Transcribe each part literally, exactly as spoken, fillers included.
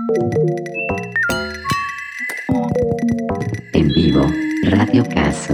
En vivo, Radio Caso.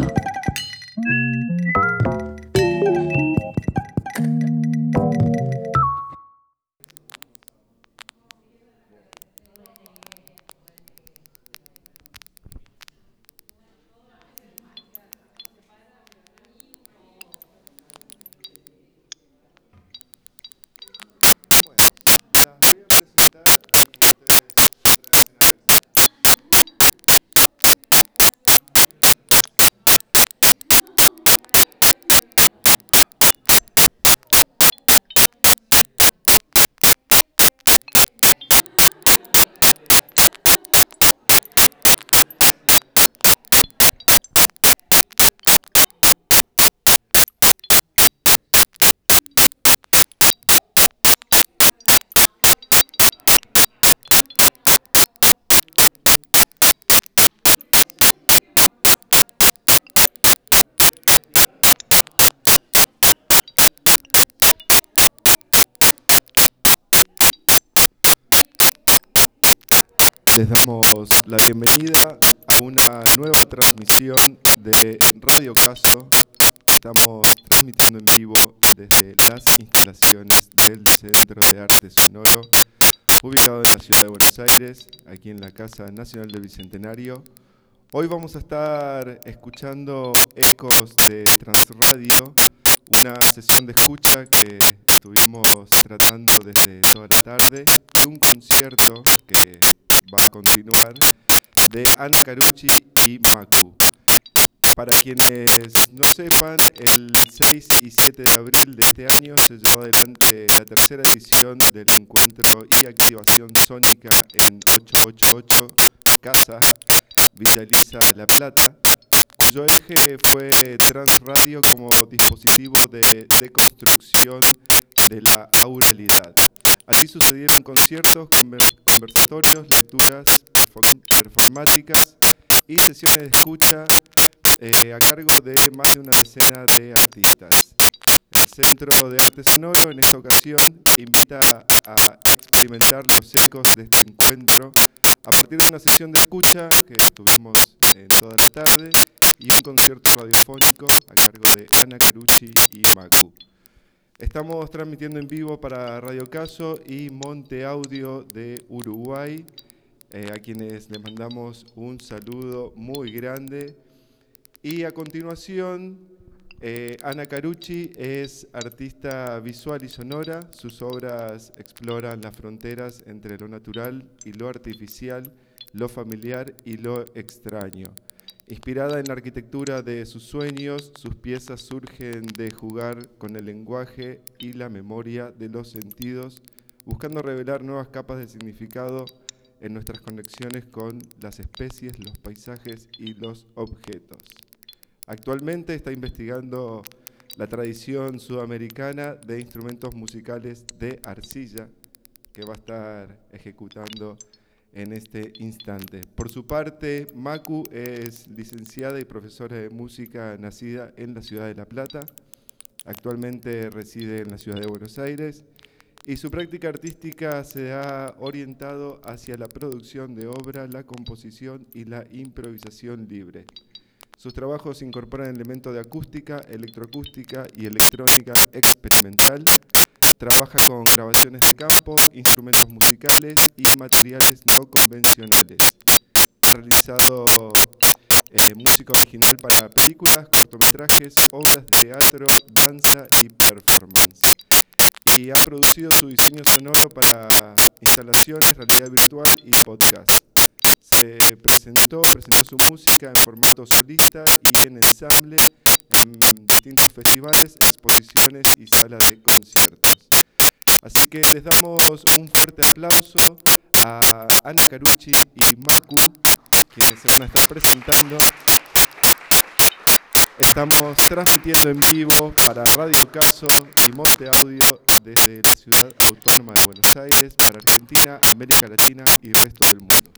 Les damos la bienvenida a una nueva transmisión de Radio Caso. Estamos transmitiendo en vivo desde las instalaciones del Centro de Arte Sonoro, ubicado en la ciudad de Buenos Aires, aquí en la Casa Nacional del Bicentenario. Hoy vamos a estar escuchando ecos de Transradio, una sesión de escucha que estuvimos tratando desde toda la tarde, y un concierto que va a continuar de Ana Carucci y Macu. Para quienes no sepan, el seis y siete de abril de este año se llevó adelante la tercera edición del encuentro y activación sónica en ochocientos ochenta y ocho Casa, Villa Elisa, La Plata, cuyo eje fue Transradio como dispositivo de deconstrucción de la auralidad. Allí sucedieron conciertos, conversatorios, lecturas performáticas y sesiones de escucha eh, a cargo de más de una decena de artistas. El Centro de Arte Sonoro en esta ocasión invita a experimentar los ecos de este encuentro a partir de una sesión de escucha que tuvimos en toda la tarde y un concierto radiofónico a cargo de Ana Carucci y Macu. Estamos transmitiendo en vivo para Radio Caso y Monte Audio de Uruguay, eh, a quienes les mandamos un saludo muy grande. Y a continuación, eh, Ana Carucci es artista visual y sonora. Sus obras exploran las fronteras entre lo natural y lo artificial, lo familiar y lo extraño. Inspirada en la arquitectura de sus sueños, sus piezas surgen de jugar con el lenguaje y la memoria de los sentidos, buscando revelar nuevas capas de significado en nuestras conexiones con las especies, los paisajes y los objetos. Actualmente está investigando la tradición sudamericana de instrumentos musicales de arcilla, que va a estar ejecutando en este instante. Por su parte, Macu es licenciada y profesora de música nacida en la ciudad de La Plata. Actualmente reside en la ciudad de Buenos Aires y su práctica artística se ha orientado hacia la producción de obra, la composición y la improvisación libre. Sus trabajos incorporan elementos de acústica, electroacústica y electrónica experimental. Trabaja con grabaciones de campo, instrumentos musicales y materiales no convencionales. Ha realizado eh, música original para películas, cortometrajes, obras de teatro, danza y performance. Y ha producido su diseño sonoro para instalaciones, realidad virtual y podcast. Se presentó, presentó su música en formato solista y en ensamble en distintos festivales, exposiciones y salas de conciertos. Así que les damos un fuerte aplauso a Ana Carucci y Macu, quienes se van a estar presentando. Estamos transmitiendo en vivo para Radio Caso y Monte Audio desde la Ciudad Autónoma de Buenos Aires, para Argentina, América Latina y el resto del mundo.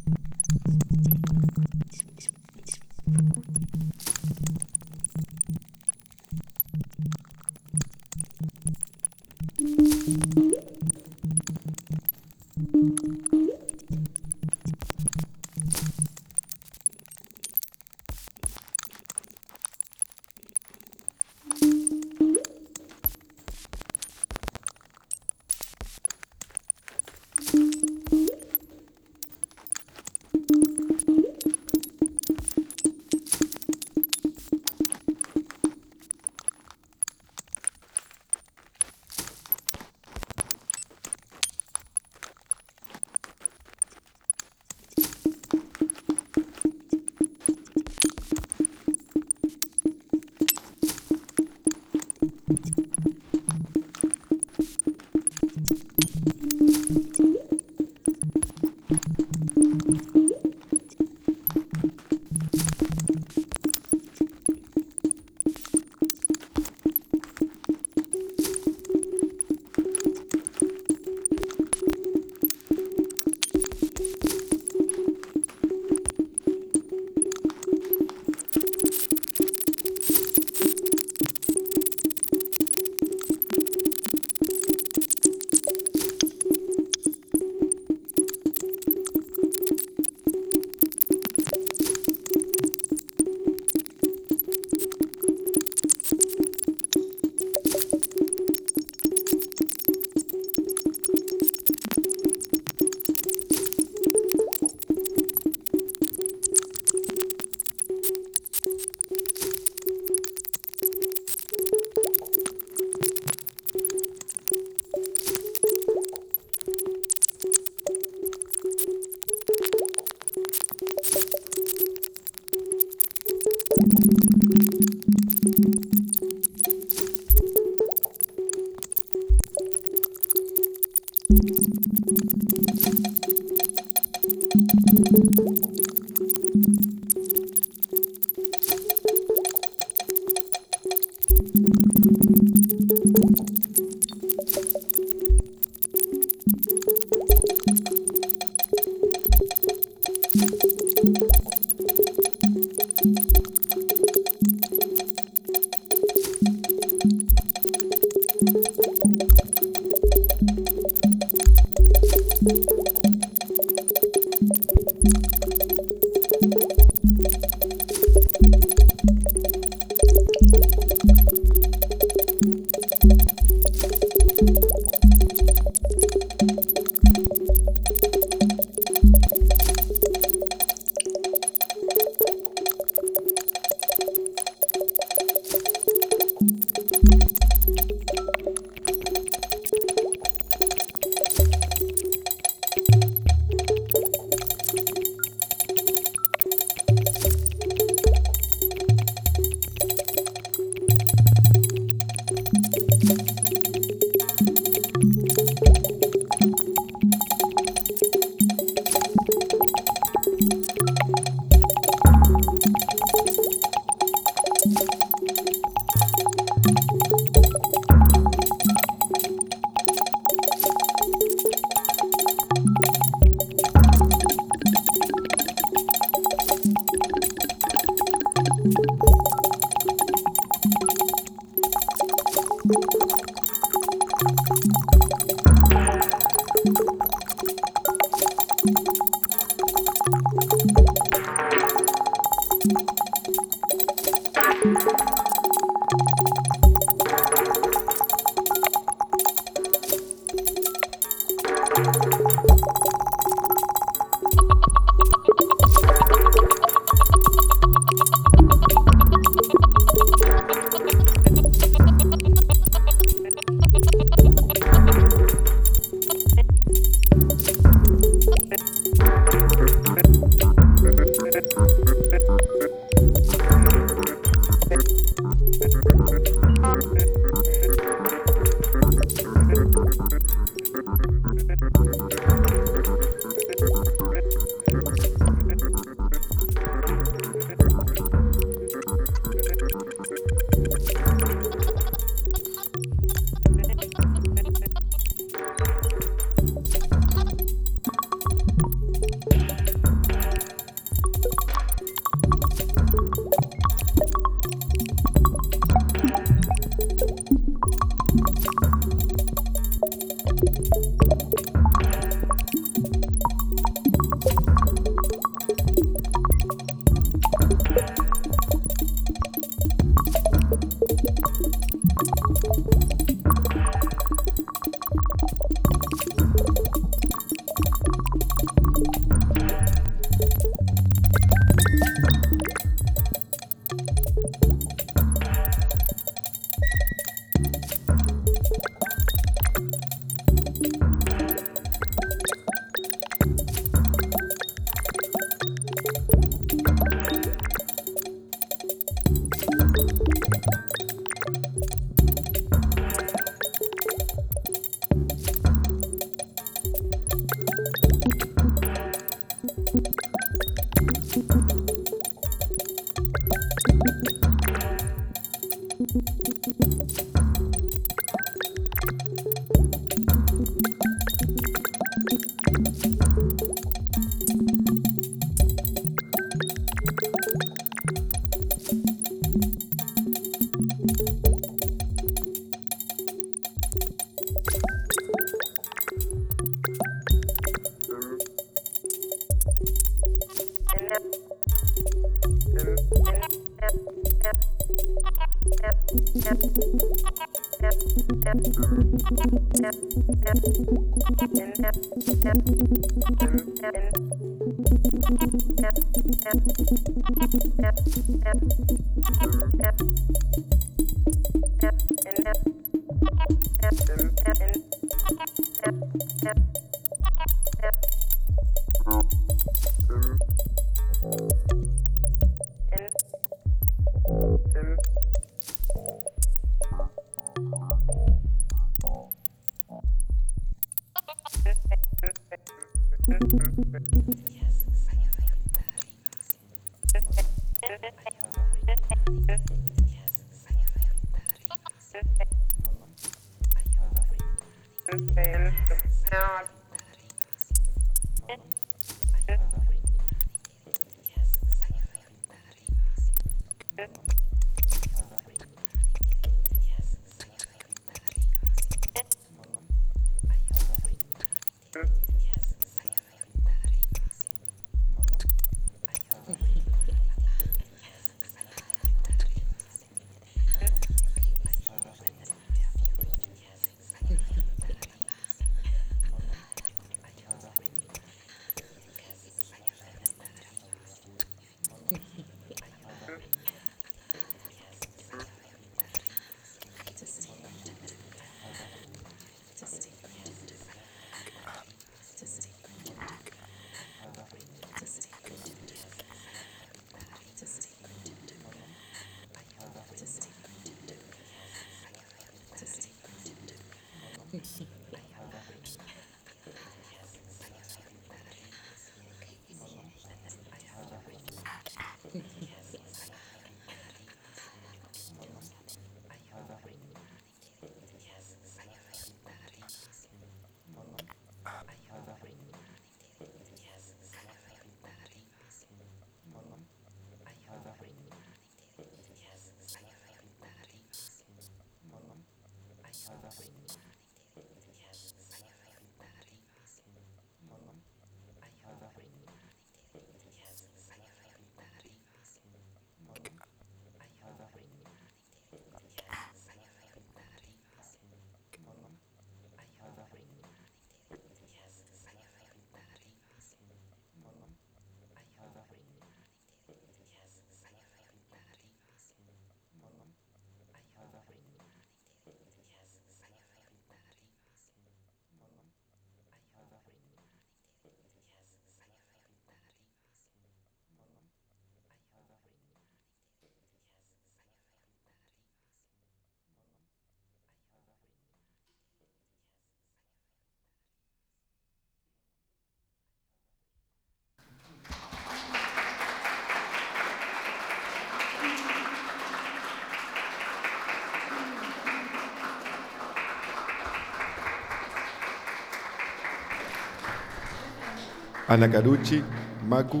Ana Carucci, Macu.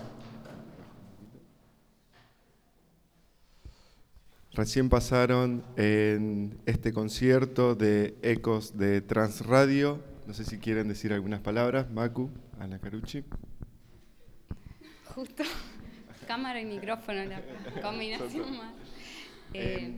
Recién pasaron en este concierto de Ecos de Transradio. No sé si quieren decir algunas palabras. Macu, Ana Carucci. Justo, cámara y micrófono, la combinación más. Eh,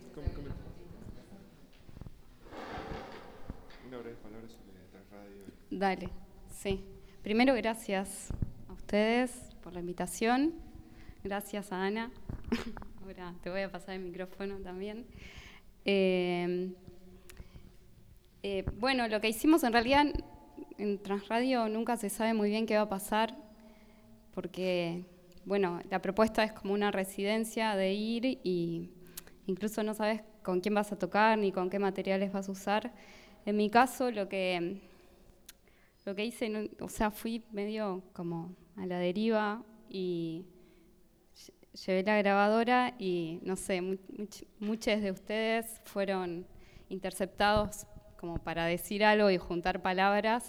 Una breve palabra sobre Transradio. Dale, sí. Primero, gracias a ustedes por la invitación. Gracias a Ana. Ahora te voy a pasar el micrófono también. Eh, eh, bueno, lo que hicimos en realidad en Transradio nunca se sabe muy bien qué va a pasar, porque, bueno, la propuesta es como una residencia de ir y incluso no sabes con quién vas a tocar ni con qué materiales vas a usar. En mi caso, lo que, lo que hice, o sea, fui medio como a la deriva y llevé la grabadora y, no sé, much, muchos de ustedes fueron interceptados como para decir algo y juntar palabras.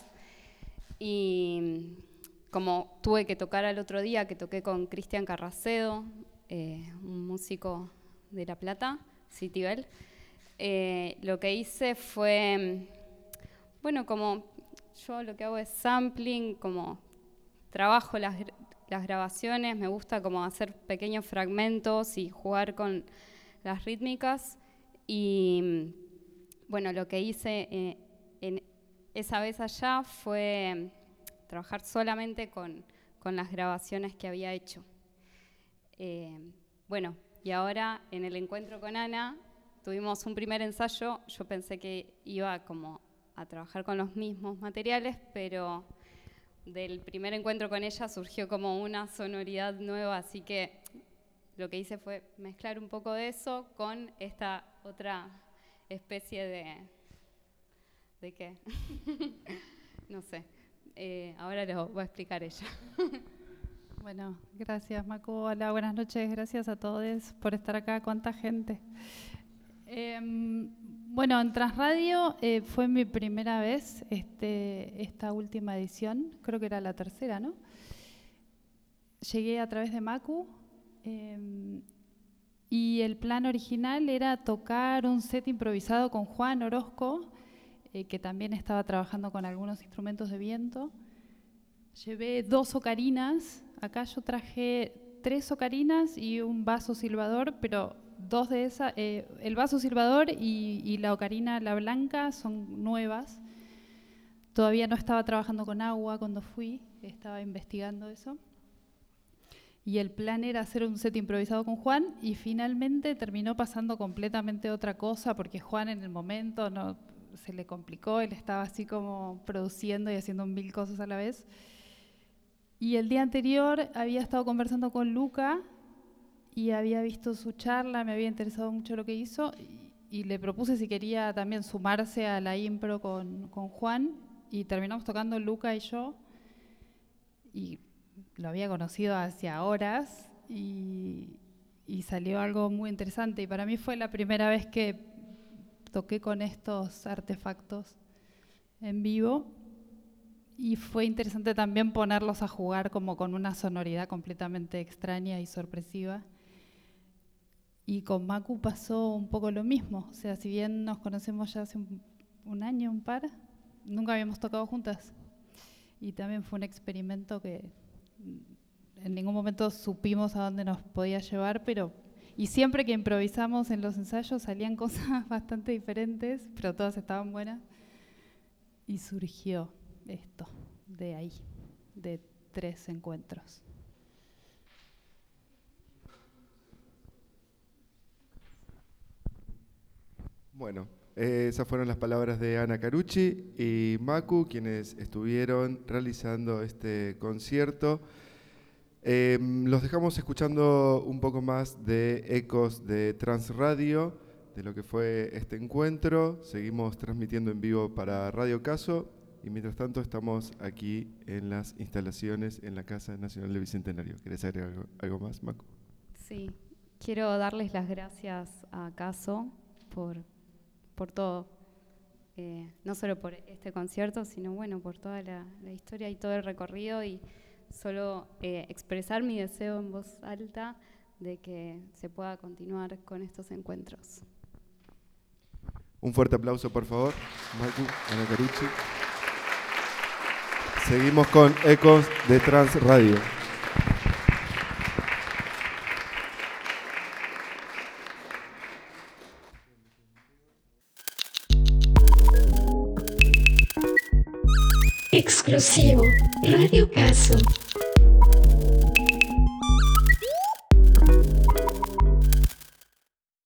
Y como tuve que tocar al otro día, que toqué con Cristian Carracedo, eh, un músico de La Plata, Citibel, eh, lo que hice fue, bueno, como yo lo que hago es sampling, como trabajo las, las grabaciones, me gusta como hacer pequeños fragmentos y jugar con las rítmicas. Y bueno, lo que hice eh, en esa vez allá fue trabajar solamente con, con las grabaciones que había hecho. Eh, bueno, y ahora en el encuentro con Ana tuvimos un primer ensayo. Yo pensé que iba como a trabajar con los mismos materiales, pero del primer encuentro con ella surgió como una sonoridad nueva, así que lo que hice fue mezclar un poco de eso con esta otra especie de... ¿De qué? No sé. Eh, ahora lo va a explicar ella. Bueno, gracias Macu. Hola, buenas noches. Gracias a todos por estar acá. ¿Cuánta gente? Eh, bueno, en Transradio eh, fue mi primera vez este, esta última edición. Creo que era la tercera, ¿no? Llegué a través de Macu eh, y el plan original era tocar un set improvisado con Juan Orozco, eh, que también estaba trabajando con algunos instrumentos de viento. Llevé dos ocarinas. Acá yo traje tres ocarinas y un vaso silbador, pero dos de esas, eh, el vaso silbador y, y la ocarina, la blanca, son nuevas. Todavía no estaba trabajando con agua cuando fui, estaba investigando eso. Y el plan era hacer un set improvisado con Juan y finalmente terminó pasando completamente otra cosa porque Juan en el momento no, se le complicó, él estaba así como produciendo y haciendo mil cosas a la vez. Y el día anterior había estado conversando con Luca y había visto su charla, me había interesado mucho lo que hizo y le propuse si quería también sumarse a la impro con, con Juan, y terminamos tocando Luca y yo, y lo había conocido hacía horas, y, y salió algo muy interesante, y para mí fue la primera vez que toqué con estos artefactos en vivo, y fue interesante también ponerlos a jugar como con una sonoridad completamente extraña y sorpresiva. Y con Macu pasó un poco lo mismo, o sea, si bien nos conocemos ya hace un, un año, un par, nunca habíamos tocado juntas. Y también fue un experimento que en ningún momento supimos a dónde nos podía llevar, pero y siempre que improvisamos en los ensayos salían cosas bastante diferentes, pero todas estaban buenas. Y surgió esto de ahí, de tres encuentros. Bueno, eh, esas fueron las palabras de Ana Carucci y Macu, quienes estuvieron realizando este concierto. Eh, los dejamos escuchando un poco más de ecos de Transradio, de lo que fue este encuentro. Seguimos transmitiendo en vivo para Radio Caso y mientras tanto estamos aquí en las instalaciones en la Casa Nacional del Bicentenario. ¿Querés agregar algo, algo más, Macu? Sí, quiero darles las gracias a Caso por... por todo, eh, no solo por este concierto, sino bueno, por toda la, la historia y todo el recorrido, y solo eh, expresar mi deseo en voz alta de que se pueda continuar con estos encuentros. Un fuerte aplauso, por favor, Macu, Ana Carucci. Seguimos con Ecos de Transradio. Exclusivo Radio Caso.